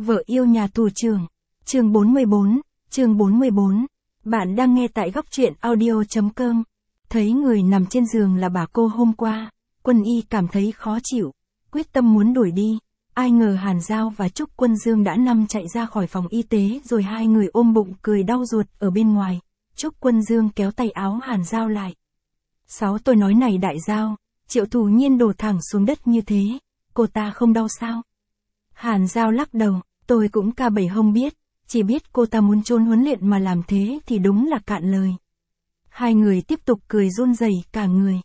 Vợ yêu nhà tù trưởng. Chương 44. Bạn đang nghe tại góc truyện audio.com. Thấy người nằm trên giường là bà cô hôm qua, Quân Y cảm thấy khó chịu, quyết tâm muốn đuổi đi. Ai ngờ Hàn Giao và Trúc Quân Dương đã chạy ra khỏi phòng y tế rồi hai người ôm bụng cười đau ruột ở bên ngoài. Trúc Quân Dương kéo tay áo Hàn Giao lại. Tôi nói này đại giao, Triệu Thù Nhiên đổ thẳng xuống đất như thế, cô ta không đau sao? Hàn Giao lắc đầu, tôi cũng ca bảy không biết, chỉ biết cô ta muốn trốn huấn luyện mà làm thế thì đúng là cạn lời. Hai người tiếp tục cười run rẩy cả người.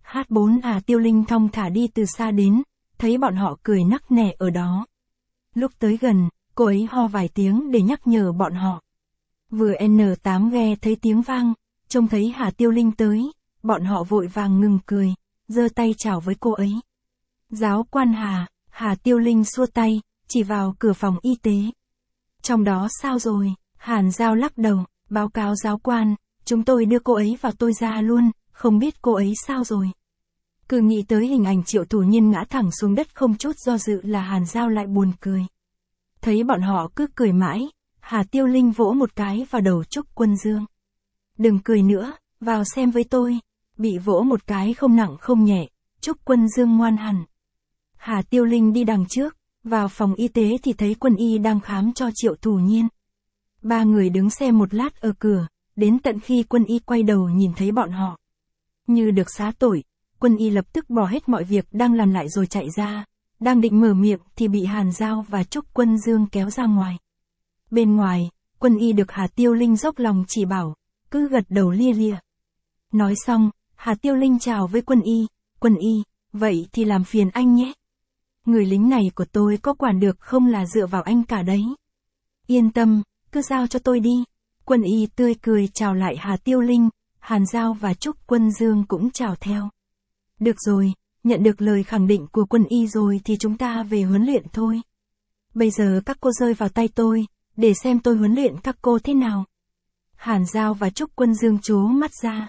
H4 Tiêu Linh thong thả đi từ xa đến, thấy bọn họ cười nắc nẻ ở đó. Lúc tới gần, cô ấy ho vài tiếng để nhắc nhở bọn họ. Vừa N8 nghe thấy tiếng vang, trông thấy Hà Tiêu Linh tới, bọn họ vội vàng ngừng cười, giơ tay chào với cô ấy. Giáo quan Hà Tiêu Linh xua tay, chỉ vào cửa phòng y tế. Trong đó sao rồi? Hàn Giao lắc đầu, báo cáo giáo quan, chúng tôi đưa cô ấy vào tôi ra luôn, không biết cô ấy sao rồi. Cứ nghĩ tới hình ảnh Triệu Thù Nhiên ngã thẳng xuống đất không chút do dự là Hàn Giao lại buồn cười. Thấy bọn họ cứ cười mãi, Hà Tiêu Linh vỗ một cái vào đầu Trúc Quân Dương. Đừng cười nữa, vào xem với tôi. Bị vỗ một cái không nặng không nhẹ, Trúc Quân Dương ngoan hẳn. Hà Tiêu Linh đi đằng trước, vào phòng y tế thì thấy Quân Y đang khám cho Triệu Thù Nhiên. Ba người đứng xem một lát ở cửa, đến tận khi Quân Y quay đầu nhìn thấy bọn họ. Như được xá tội, Quân Y lập tức bỏ hết mọi việc đang làm lại rồi chạy ra, đang định mở miệng thì bị Hàn Giao và Trúc Quân Dương kéo ra ngoài. Bên ngoài, Quân Y được Hà Tiêu Linh dốc lòng chỉ bảo, cứ gật đầu lia lịa. Nói xong, Hà Tiêu Linh chào với Quân Y, vậy thì làm phiền anh nhé. Người lính này của tôi có quản được không là dựa vào anh cả đấy. Yên tâm, cứ giao cho tôi đi. Quân Y tươi cười chào lại Hà Tiêu Linh, Hàn Giao và Trúc Quân Dương cũng chào theo. Được rồi, nhận được lời khẳng định của Quân Y rồi thì chúng ta về huấn luyện thôi. Bây giờ các cô rơi vào tay tôi, để xem tôi huấn luyện các cô thế nào. Hàn Giao và Trúc Quân Dương trố mắt ra.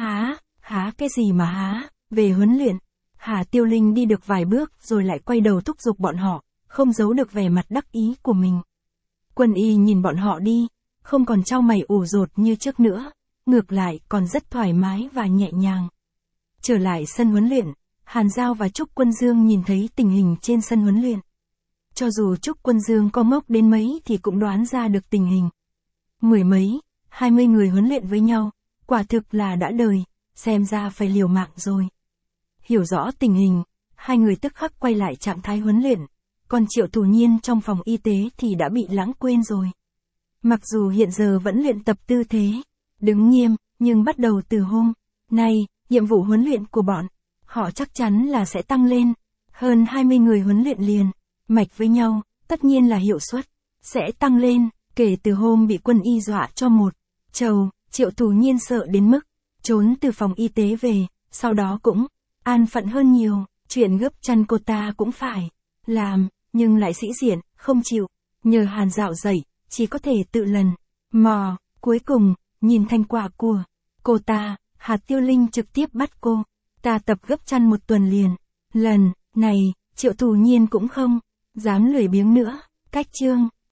Há cái gì mà về huấn luyện. Hà Tiêu Linh đi được vài bước rồi lại quay đầu thúc giục bọn họ, không giấu được vẻ mặt đắc ý của mình. Quân Y nhìn bọn họ đi, không còn chau mày ủ rột như trước nữa, ngược lại còn rất thoải mái và nhẹ nhàng. Trở lại sân huấn luyện, Hàn Giao và Trúc Quân Dương nhìn thấy tình hình trên sân huấn luyện. Cho dù Trúc Quân Dương có ngốc đến mấy thì cũng đoán ra được tình hình. 10 mấy, 20 người huấn luyện với nhau, quả thực là đã đời, xem ra phải liều mạng rồi. Hiểu rõ tình hình, hai người tức khắc quay lại trạng thái huấn luyện, còn Triệu Thù Nhiên trong phòng y tế thì đã bị lãng quên rồi. Mặc dù hiện giờ vẫn luyện tập tư thế, đứng nghiêm, nhưng bắt đầu từ hôm nay, nhiệm vụ huấn luyện của bọn họ chắc chắn là sẽ tăng lên. Hơn 20 người huấn luyện liền, mạch với nhau, tất nhiên là hiệu suất sẽ tăng lên. Kể từ hôm bị Quân Y dọa cho một trầu, Triệu Thù Nhiên sợ đến mức trốn từ phòng y tế về, sau đó cũng an phận hơn nhiều. Chuyện gấp chăn cô ta cũng phải làm, nhưng lại sĩ diện, không chịu. Nhờ Hàn Dạo dậy, chỉ có thể tự lần mò. Cuối cùng, nhìn thành quả của cô ta, Hà Tiêu Linh trực tiếp bắt cô ta tập gấp chăn 1 tuần liền. Lần này, Triệu Thù Nhiên cũng không dám lười biếng nữa. Cách chương